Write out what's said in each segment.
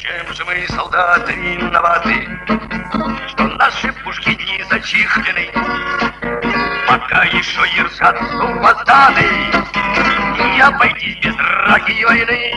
Чем же мы, солдаты, виноваты, что наши пушки не зачихлены, пока еще ершат супостаты, не обойтись без драки и войны.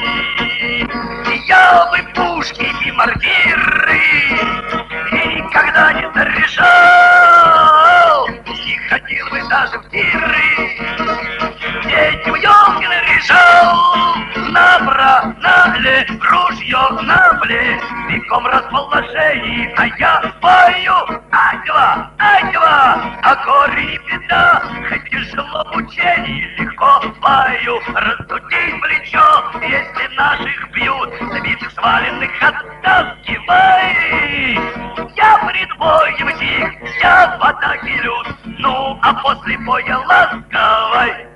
Я бы пушки и мортиры никогда не заряжал, не ходил бы даже в тиры, где Тюмёнкин решал на ружье на пле, веком расположений, а я пою ай-два, а горе не беда, хоть тяжело в учении, легко пою, раздутить плечо, если наших бьют, забитых сваленных оттаскивай. Я пред боем тих, я в атаке лют, ну а после боя ласковай.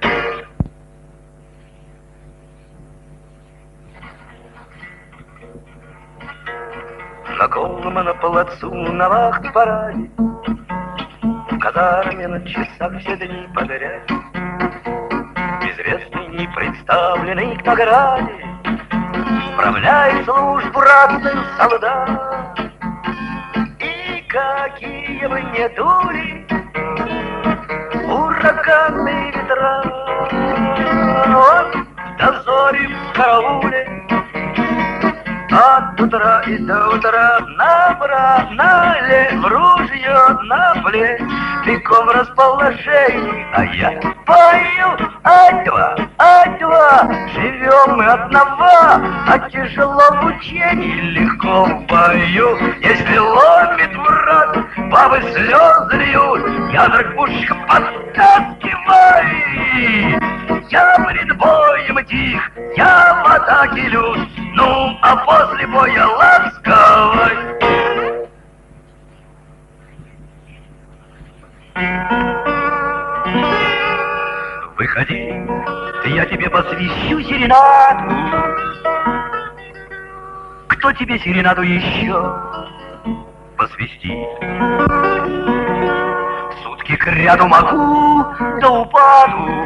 На голом на плацу, на вахт-параде, в казарме на часах все дни подряд, известный, не представленный к награде, справляет службу ратную солдат. И какие бы ни дули ураганные ветра, он в дозоре в карауле от утра и до утра набрали в ружье на плечь, веком расположений, а я пою ай-два, живем мы одного, а тяжело в учении, легко пою. Если ломит враг, бабы слезы льют, я вдруг пушка подтаскивай. Я пред боем тих, я в атаке лют, ну а после боя ласковай. Выходи, я тебе посвящу серенаду. Кто тебе серенаду еще посвящит? Сутки кряду могу до упаду,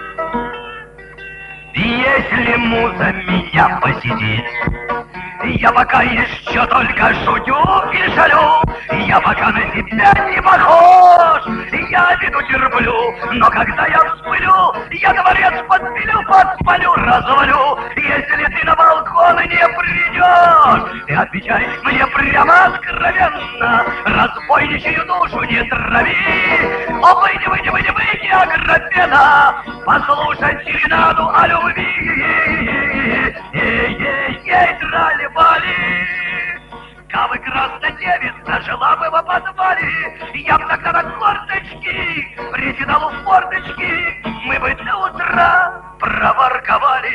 если муза меня посетит. Я пока еще только шутю и шалю, я пока на тебя не похож, я виду терплю, но когда я вспылю, я дворец подпалю, развалю. Если ты на балкон не придешь, ты отвечай мне прямо откровенно, разбойничью душу не трави. О, выйди, Аграфена, послушать серенаду о любви. Ей, трали-вали, кабы краснодевица жила бы во подвале, я б тогда на корточки приседал в форточки, мы бы до утра проворковали.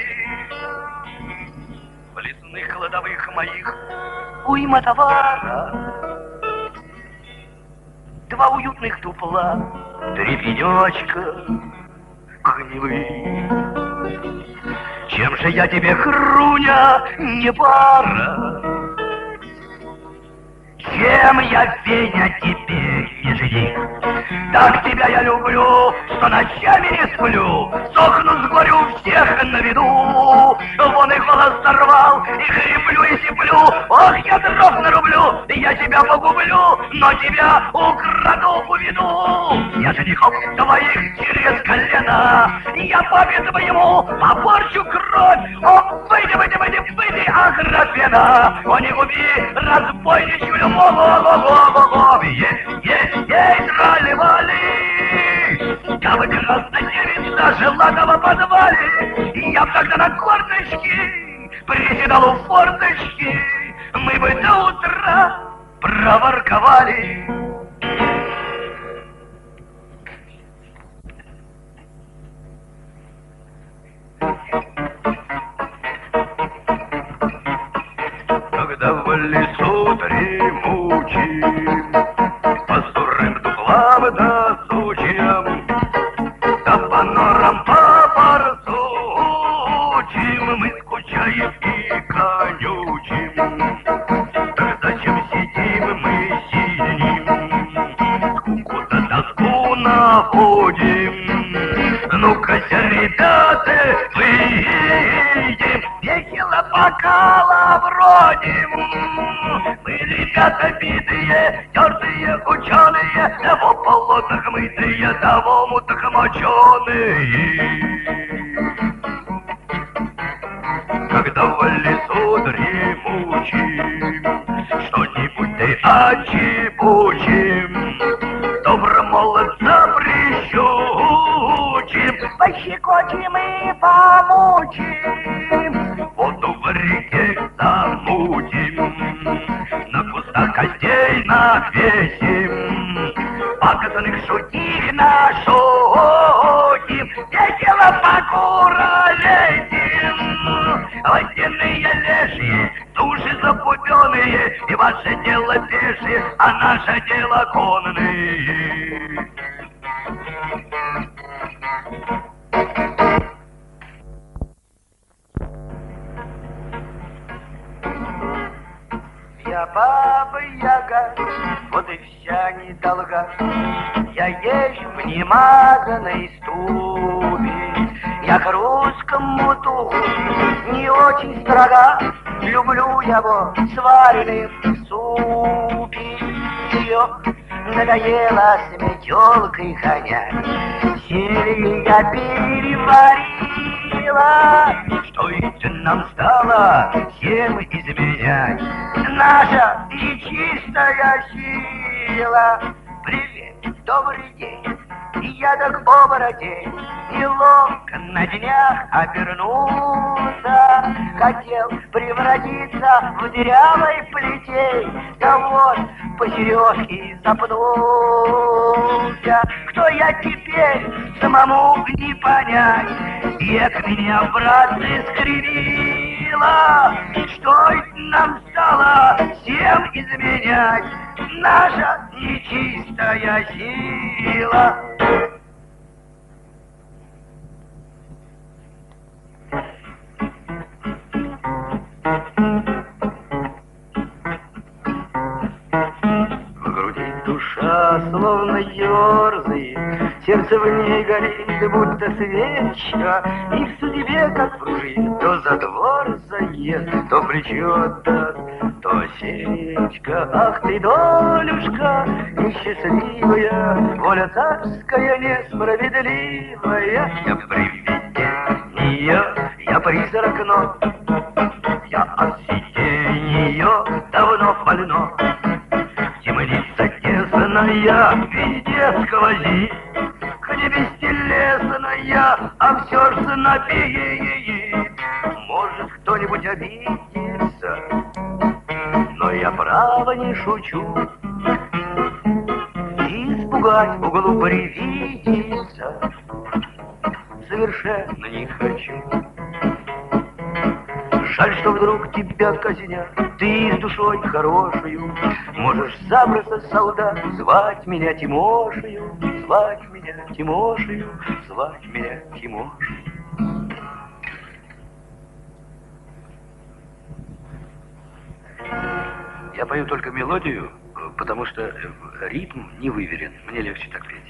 В лесных кладовых моих уйма товара, два уютных тупла, три пенечка гнилые. Чем же я тебе, Хруня, не пара? Чем я, Веня, тебе не жених? Так тебя я люблю, что ночами не сплю, сохну с горю всех на виду. Вон и голос сорвал, и хриплю, и сиплю. Ох, я дров нарублю, я тебя погублю, но тебя украду, уведу. Я женихов твоих через колено, я папе твоему попорчу кровь. О, выйди, Аграфена, о, не губи разбойничью любовь. Ей, трали-вали, кабы краснодевица жила в подвале, я б тогда на корточки приседал у форточки, мы бы до утра проворковали. Когда в лесу дремучим, по сурым дуплам да сучьям, да по норам по-борзучим мы скучаем и конючим. Так зачем сидим мы синим, скуку-то тоску наводим? Ну-ка, ребята, выйдем, весело бокала бродим. Мы ребята битые, тертые ученые, того полотах мытые, того мутах моченые. Когда в лесу дремучим что-нибудь ты отчебучим, добро молодца прищучим, пощекочем и помучим, воду в реке замутим, на кустах костей навесим, показанных шутих нашутим, весело покуролесим. Водяные лешие, души запутенные, и ваше дело пешие, а наше дело конные. Я баба-яга, вот и вся недолга. Я езжу в немазанной ступе, я к русскому духу не очень строга. Люблю его сваренным в супе. Ее надоело с метелкой гонять, зелье я переварила. Что это нам стало всем изменять? Наша нечистая сила. Привет, добрый день, я так оборотень, неловко на днях обернулся. Хотел превратиться в дырявой плетей, да вот по сережке запнулся. Кто я теперь, самому не понять, век меня, братцы, скривила. Что это нам стало всем изменять? Наша нечистая сила. В груди душа словно ерзает, сердце в ней горит, будто свечка, и в судьбе, как пружина, то за двор заест, то плечо отдаст, то осечка. Ах ты, долюшка, несчастливая, воля царская несправедливая. Я привидение, я призрак, но я от сиденья давно больно. Темница тесная, везде сквозит, где бестелесная, а все ж напеет. Может, кто-нибудь обидится, но я право не шучу. Испугать в углу привидится совершенно не хочу. Жаль, что вдруг тебя казнят, ты с душой хорошую можешь запросто, солдат, звать меня Тимошею, звать меня Тимошею, звать меня Тимошею. Я пою только мелодию, потому что ритм не выверен. Мне легче так петь.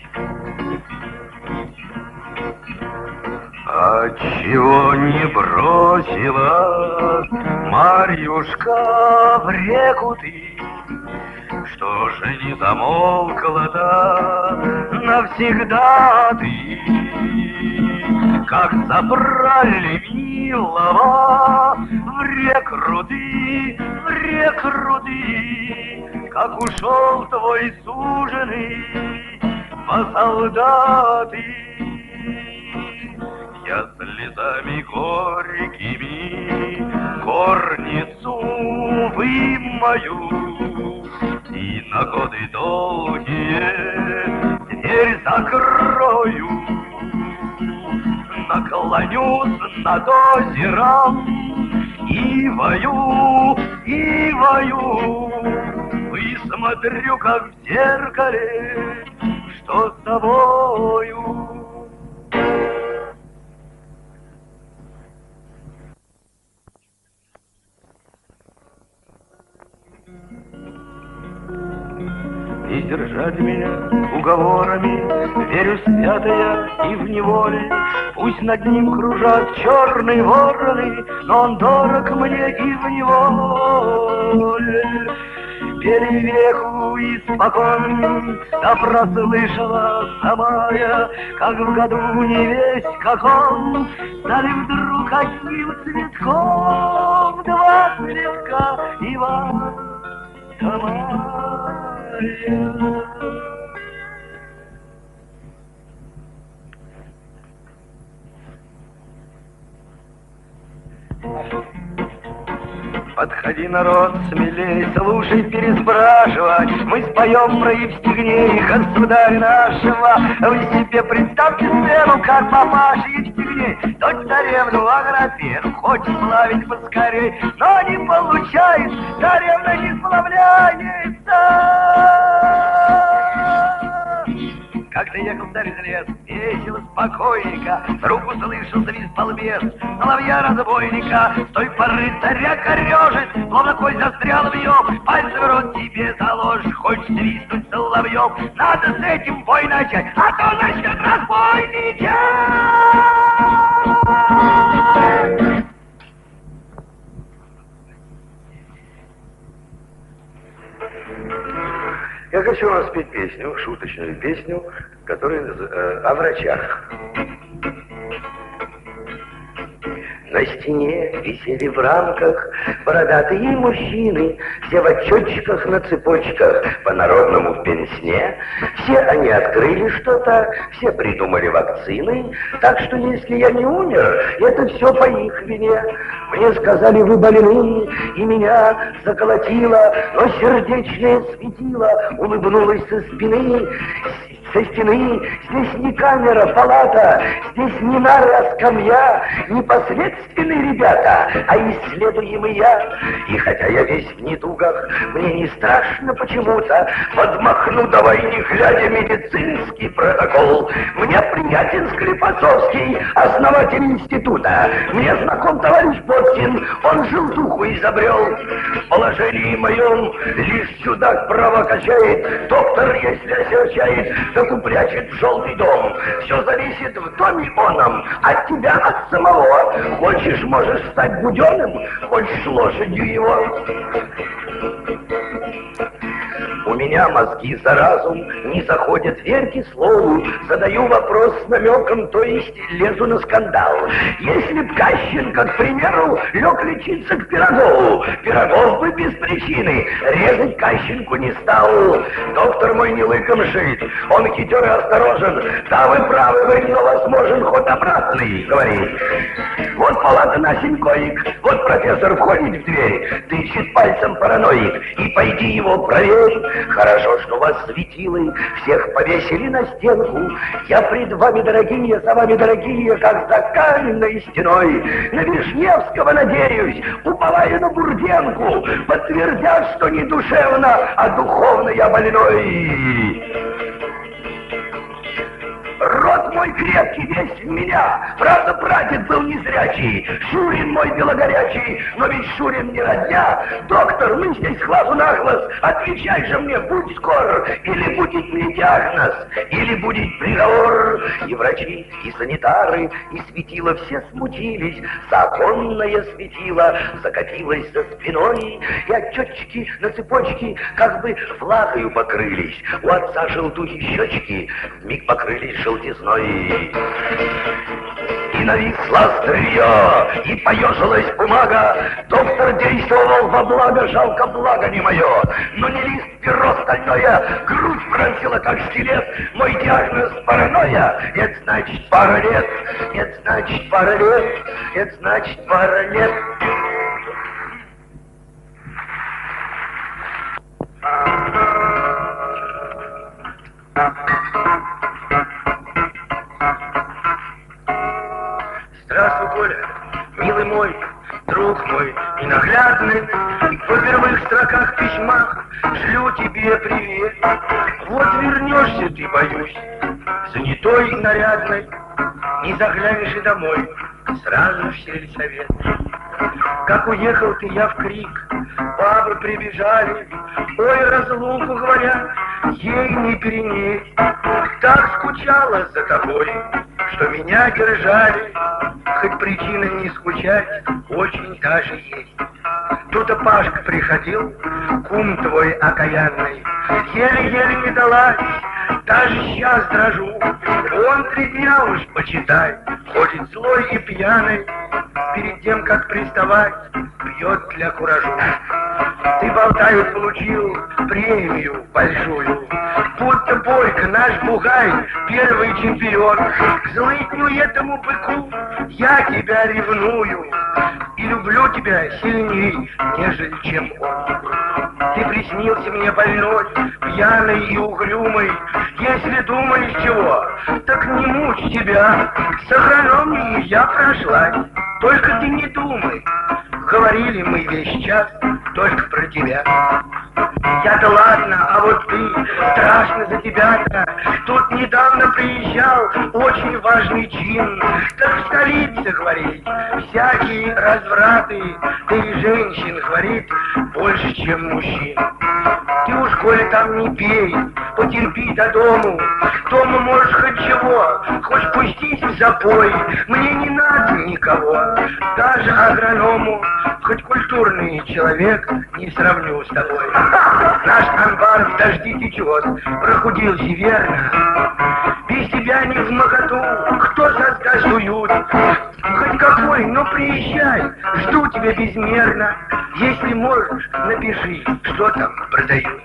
Отчего не бросила, Марьюшка, в реку ты? Что же не замолкла-то навсегда ты? Как забрали милого в рек руды, как ушел твой суженый во солдаты. Я слезами горькими горницу вымою и на годы долгие дверь закрою. Наклонюсь над озером и вою, и смотрю, как в зеркале, что с тобою. и держать меня уговорами. Верю свято я и в неволе, пусть над ним кружат черные вороны, но он дорог мне и в неволе. Пели веку испокон, да прослышала сама я, как в году не весть как он, стали вдруг одним цветком два цветка Ивана да Марья. Подходи, народ, смелей, слушай, переспрашивать. Мы споем про Евстигней, государя нашего. Вы себе представьте сцену, как папаша Евстигней дочь царевну Аграфену хочет славить поскорей, но не получает, царевна не славляется. Когда ехал царь из лес, весело, спокойненько, вдруг услышался визг балбес, соловья-разбойника. С той поры царя корежит, словно кость застряла в нем, пальцем рот себе заложишь, хочешь свистнуть соловьем. Надо с этим бой начать, а то начнет разбойничать. Я хочу вам спеть песню, шуточную песню, которая о врачах. На стене висели в рамках бородатые мужчины, все в отчетчиках на цепочках, по-народному в пенсне. Все они открыли что-то, все придумали вакцины, так что если я не умер, это все по их вине. Мне сказали, вы больны, и меня заколотило, но сердечное светило улыбнулось со спины. Со стены, здесь не камера, палата, здесь не нары, а скамья, не последственные ребята, а исследуемый я. И хотя я весь в недугах, мне не страшно почему-то, подмахну давай не глядя медицинский протокол. Мне приятен Склифосовский, основатель института, мне знаком товарищ Боткин, он желтуху изобрел. В положении моем лишь чудак право качает, доктор, если осерчает, так упрячет в желтый дом. Все зависит в доме оном, от тебя, от самого. Хочешь, можешь стать буденным, хочешь лошадью его. У меня мозги за разум не заходят, верьте слову. Задаю вопрос с намеком, то есть лезу на скандал. Если б Кащенко, к примеру, лег лечиться к Пирогову, Пирогов бы без причины резать Кащенку не стал. Доктор мой не лыком шит, он хитер и осторожен. Да, вы правы, вранье возможен, ход обратный, говорит. Вот палата на 7 коек, вот профессор входит в дверь, тычет пальцем параноик, и пойди его проверь. Хорошо, что вас светилы всех повесили на стенку. Я пред вами, дорогие, за вами, дорогие, как за каменной стеной. На Вишневского надеюсь, уповая на Бурденку, подтвердят, что не душевно, а духовно я больной. Род мой крепкий, весь в меня. Правда, прадед был незрячий, Шурин мой белогорячий, но ведь Шурин не родня. Доктор, мы здесь глазу на глаз, отвечай же мне, будь скор, или будет мне диагноз, или будет приговор. И врачи, и санитары, и светила все смутились, законное светило закатилось за спиной, и отчетчики на цепочке как бы влагою покрылись. У отца желтухи щечки вмиг покрылись желтизной. И нависло острие, и поежилась бумага. Доктор действовал во благо, жалко благо не мое. Но не лист, перо стальное, грудь пронзила как скелет. Мой диагноз паранойя, это значит пара лет, это значит пара лет, это значит пара лет. Здравствуй, Коля, милый мой, друг мой ненаглядный. В первых строках письма шлю тебе привет. Вот вернешься ты, боюсь, занятой, нарядной, не заглянешь и домой, сразу в сельсовет. Как уехал ты, я в крик, бабы прибежали, ой, разлуку говорят, ей не перенесть. Так скучала за тобой, что меня держали, хоть причина не скучать очень даже есть. Тут-то Пашка приходил, кум твой окаянный, еле-еле не далась, даже сейчас дрожу. Он 3 дня уж, почитай, ходит злой и пьяный, перед тем, как приставать, пьет для куражу. Ты, болтают, получил премию большую, будто Борька, наш бугай, первый чемпион. К злыдню этому быку я тебя ревную и люблю тебя сильней, нежели чем он. Ты приснился мне больной, пьяный и угрюмый. Если думаешь чего, так не мучь себя. С агрономией я прошлась, только ты не думай. Говорили мы весь час только про тебя. Я-то ладно, а вот ты, страшно за тебя-то. Тут недавно приезжал очень важный чин. Так в столице, говорит, всякие развраты, да и женщин, говорит, больше, чем мужчин. Ты уж, коли там не пей, потерпи до дому. Дома можешь хоть чего, хоть пустить в запой. Мне не надо никого, даже агроному. Хоть культурный человек, не сравню с тобой. Наш амбар в дожди течет, прохудился верно. Без тебя не в моготу, кто создаст уют? Хоть какой, но приезжай, жду тебя безмерно. Если можешь, напиши, что там продают.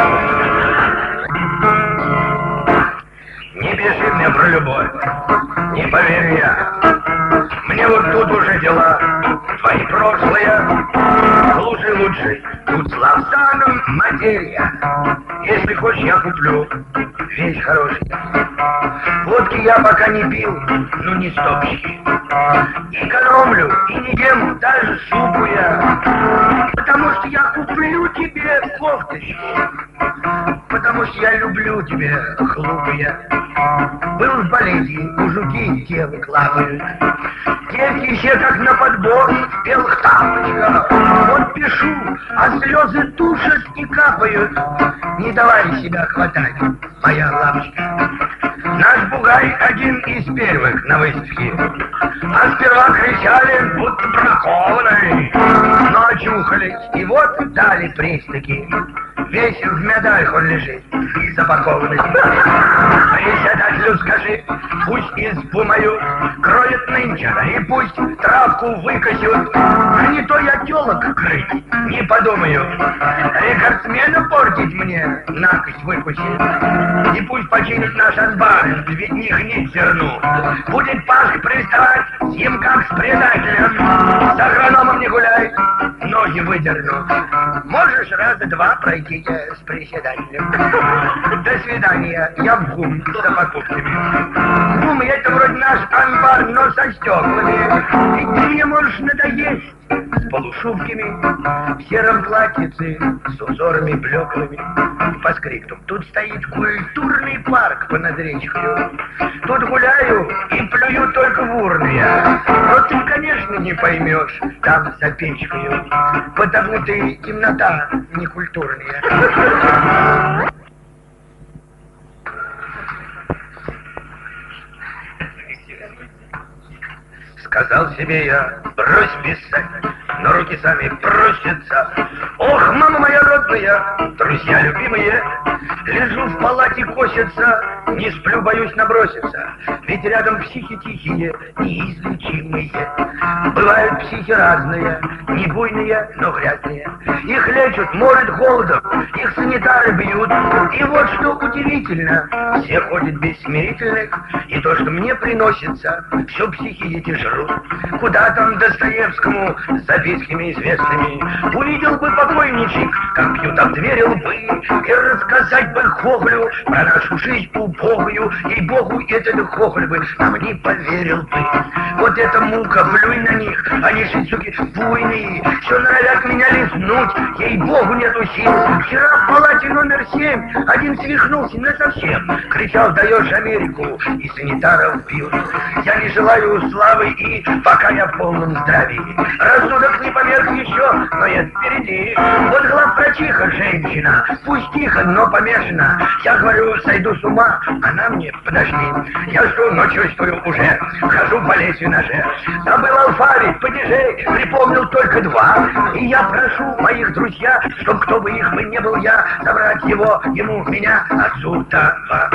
Не пиши мне про любовь, не поверю я. Мне вот тут уже дела твои прошлые. Слушай лучше, тут славстаном материя. Если хочешь, я куплю вещь хорошая. Водки я пока не пил, ну не стопчики. Экономлю и не ем даже супу я. Потому что я куплю тебе кофточку. Потому что я люблю тебя, глупая. Был в балете, мужики девок лапают. Девки все как на подбор в белых тапочках. Вот пишу, а слезы тушат и капают. Не давай себя хватать, моя лапочка. Наш бугай один из первых на выставке. А сперва кричали, будто бракованный. Но очухались, и вот дали приз-таки. Весь в медалях он лежит, запакованный. Председателю скажи, пусть избу мою кроет нынче, и пусть травку выкосят. А не то я телок крыть, не подумаю. Рекордсмена портить мне, накость выпустит. И пусть починит наш анбар, ведь не гнить зерну. Будет Пашка приставать, с ним как с предателем. С агрономом не гуляй, ноги выдерну. Можешь раза 2 пройти с председателем. До свидания, я в ГУМ за покупками. ГУМ это вроде наш анбар, но со стеклами. И ты мне можешь надоесть с полушубками, в сером платьице, с узорами блеклыми. По скриптум. Тут стоит культурный парк понад речкою. Тут гуляю и плюю только в урны я. Но ты, конечно, не поймешь там за печкою, потому ты темнота некультурная. Сказал себе я, брось писать, но руки сами просятся. Ох, мама моя родная, друзья любимые, лежу в палате, косятся, не сплю, боюсь наброситься. Ведь рядом психи тихие, неизлечимые. Бывают психи разные, не буйные, но грязные. Их лечат, морят голодом, их санитары бьют. И вот что удивительно, все ходят без смирительных, и то, что мне приносится, все психи эти жрут. Куда там Достоевскому с записками известными? Увидел бы покойничек, как пьют, обдверил бы, и рассказать бы Хохлю про нашу жизнь убогую, ей-богу, этот Хохль бы нам не поверил бы. Вот эта мука, плюй на них, они шицуки буйные, все норовят меня лизнуть, ей-богу, нету сил. Вчера в палате номер 7 один свихнулся насовсем, кричал, даешь Америку, и санитаров бьют. Я не желаю славы и пока я в полном здравии. Рассудок не померк еще, но я впереди. Вот главврач тихо, женщина, пусть тихо, но помешана. Я говорю, сойду с ума, она мне, подожди. Я жду, но чувствую уже, хожу по лезвию-ноже. Забыл алфавит, падежей, припомнил только два. И я прошу моих друзья, чтоб кто бы их бы не был я, забрать его, ему, меня, отцу-то.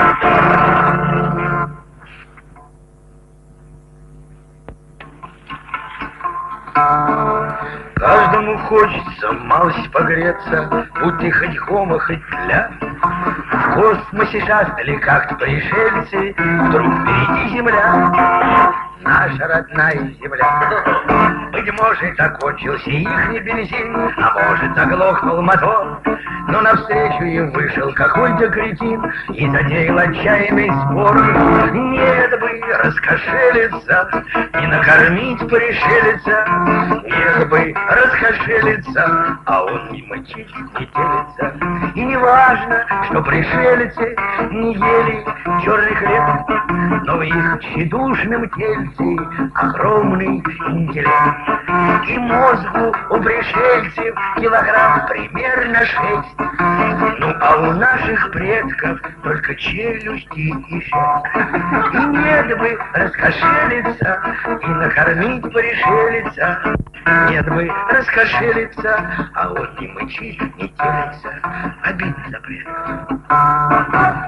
Каждому хочется малость погреться, будь ты хоть хома, хоть тля. В космосе шастали как-то пришельцы, вдруг впереди земля, наша родная земля. Быть может, закончился ихний бензин, а может, заглохнул мотор. Но навстречу им вышел какой-то кретин и затеял отчаянный спор. Нет бы раскошелиться и накормить пришельца, нет бы раскошелиться, а он не мочить, не телится. И не важно, что пришельцы не ели черный хлеб, но в их тщедушном тельце огромный интеллект. И мозгу у пришельцев килограмм примерно 6. Ну а у наших предков только челюсти и шесть. И нет бы раскошелиться и накормить пришельца, нет бы раскошелиться, а он не мычит, не телится. Обидно за предков.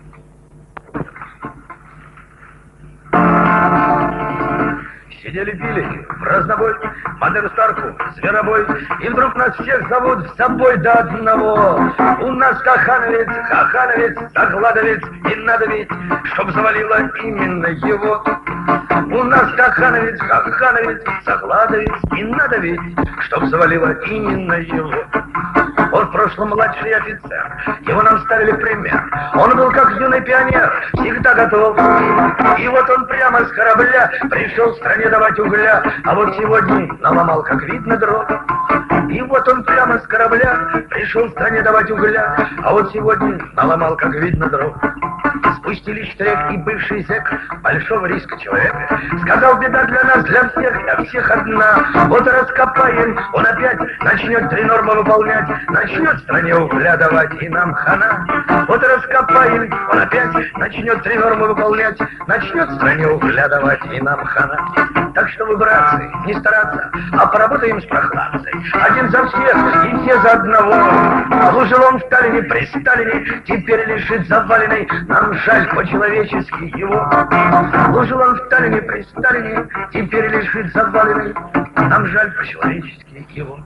Сидели, пили, в разнобой, Мадеру Старку, зверобой, и вдруг нас всех зовут с собой до одного. У нас хахановец, загладовец, и надо ведь, чтоб завалило именно его. У нас хахановец, загладовец, и надо ведь, чтоб завалило именно его. Он в прошлом младший офицер, его нам ставили в пример. Он был как юный пионер, всегда готов. И вот он прямо с корабля пришел в стране давать угля, а вот сегодня наломал, как видно, дров. И вот он прямо с корабля пришел в стране давать угля, а вот сегодня наломал, как видно, дров. Спустили штрек и бывший зэк большого риска человека сказал: беда для нас, для всех одна. Вот раскопаем, он опять начнет 3 нормы выполнять, начнет в стране угля давать, и нам хана. Вот раскопаем, он опять начнет 3 нормы выполнять, начнет в стране угля давать, и нам хана. Так что вы, братцы, не стараться, а поработаем с прохладцей. Один за всех и все за одного. Служил он в Сталине, при Сталине, теперь лежит заваленный. Нам жаль по-человечески его. Служил он в Сталине, при Сталине, теперь лежит заваленный. Нам жаль по-человечески его.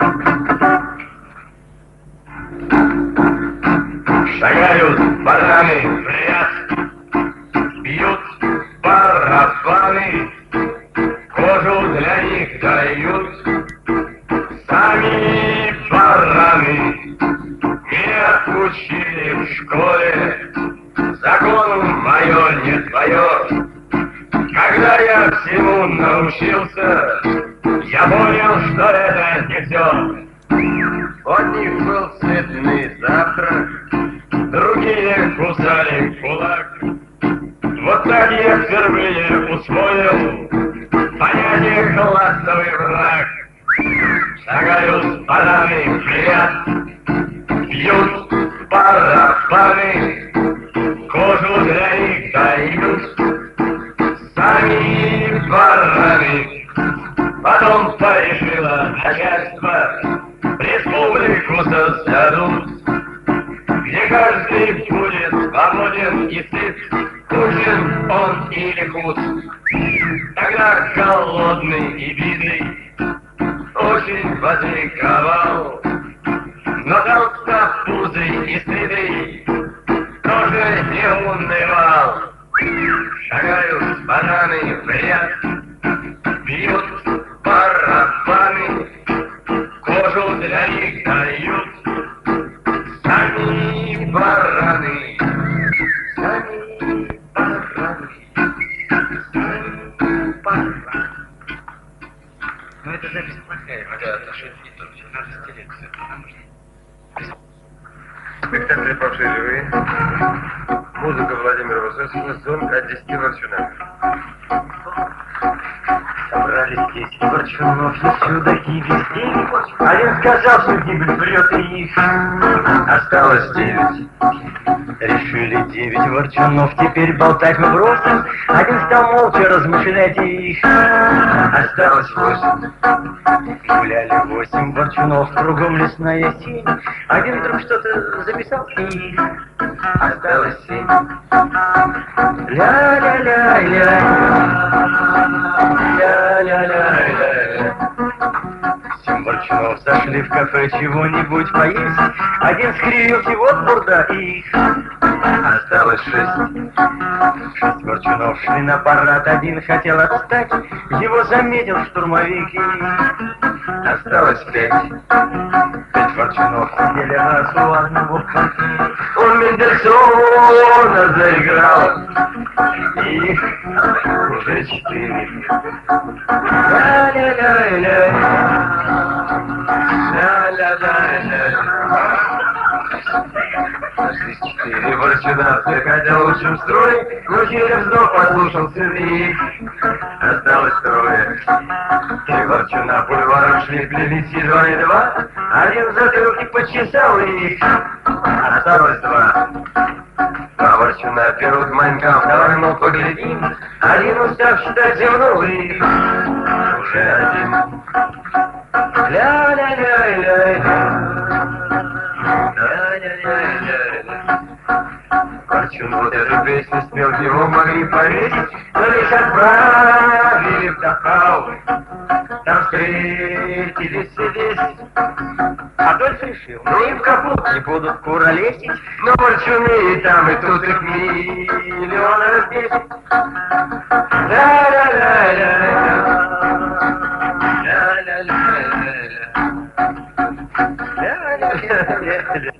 Шагают бараны в ряд, бьют барабаны, кожу для них дают сами бараны. Меня учили в школе, закону мое не твое. Когда я всему научился, я понял, что это не все. У них был цветный завтрак, другие кусали кулак. Вот так я впервые усвоил понятие классовый враг. Шагают бараны в ряд, бьют барабаны, кожу для них дают сами бараны. Потом порешило начальство республику создадут, где каждый будет свободен и сыт, нужен он или худ. Тогда голодный и бедный очень возликовал, но толстопузый и сытый тоже не унывал. Шагают бананы в ряд, бьют барабаны, кожу для них дают сами бараны. Сами бараны. Сами бараны. Ну это запись плохая, это же не то, все надо стереться. Спектакль «Павшие живые». Музыка Владимира Высоцкого, сон от 10 Варчуна. Собрались собрались здесь Ворчунов и чудаки везде. Один сказал, что гибель врет, и их осталось 9. Решили 9 ворчунов, теперь болтать мы бросим. Один стал молча размышлять, и их осталось 8. Гуляли 8 ворчунов, кругом лесная синь. Один вдруг что-то записал, и их осталось 7. Ля-ля-ля-ля, ля-ля-ля-ля. 7 ворчунов зашли в кафе чего-нибудь поесть. Один скривился, вот бурда, и их осталось 6. 6 ворчунов шли на парад, один хотел отстать. Его заметил штурмовик, и осталось 5. 5 ворчунов сидели раз у одного в конце. Он Мендельсона заиграл, и их уже 4. Ля-ля-ля-ля, ля-ля-ля-ля. 4 ворчуна, хотя лучшим строй, но через вздох послушался и осталось 3. 3 ворчуна бульваром шли, плелись едва и 2. Один затылки почесал, и осталось 2. 2 ворчуна берут Майнкамп, давай, мол, поглядим. Один устав считать зевнул, и уже 1. Ля-ля-ля-ля-ля. Ворчун вот эту песню спел, его могли повесить, но лишь отправили в Дахау. Там встретились все 10. Адольф решил, ну и в капут не будут куролесить, но ворчуны и там, и тут их миллионов 10. Ля-ля-ля-ля-ля, ля-ля-ля-ля-ля, ля-ля-ля-ля-ля.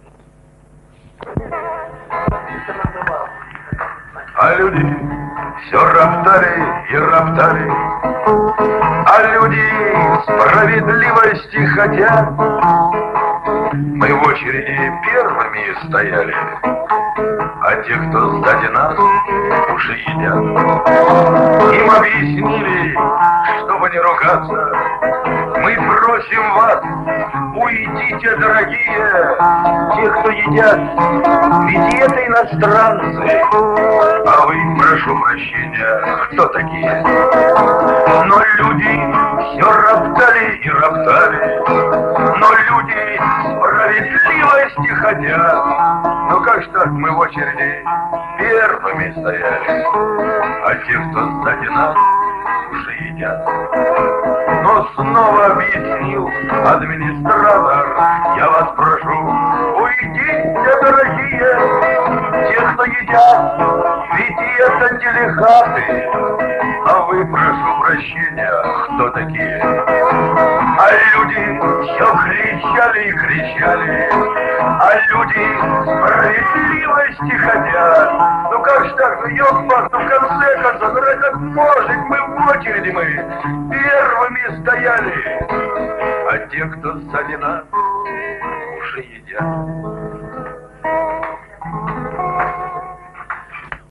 А люди все роптали и роптали, а люди справедливости хотят. Мы в очереди первыми стояли, а те, кто сзади нас, уже едят. Им объяснили, чтобы не ругаться. Мы просим вас, уйдите, дорогие, те, кто едят, ведь это иностранцы. А вы, прошу прощения, кто такие? Но люди все роптали и роптали, но люди справедливости хотят. Ну как ж так, мы в очереди первыми стояли, а те, кто сзади нас, уже едят. Но снова объяснил администратор, я вас прошу, уйдите, дорогие, те, кто едят, ведь это делегаты. А вы, прошу прощения, кто такие? А люди все кричали и кричали, а люди справедливости хотят. Ну как ж так, ну ёбан, ну в конце концов, ну как может, мы в очереди мы первыми стояли, а те, кто сзади нас, уже едят.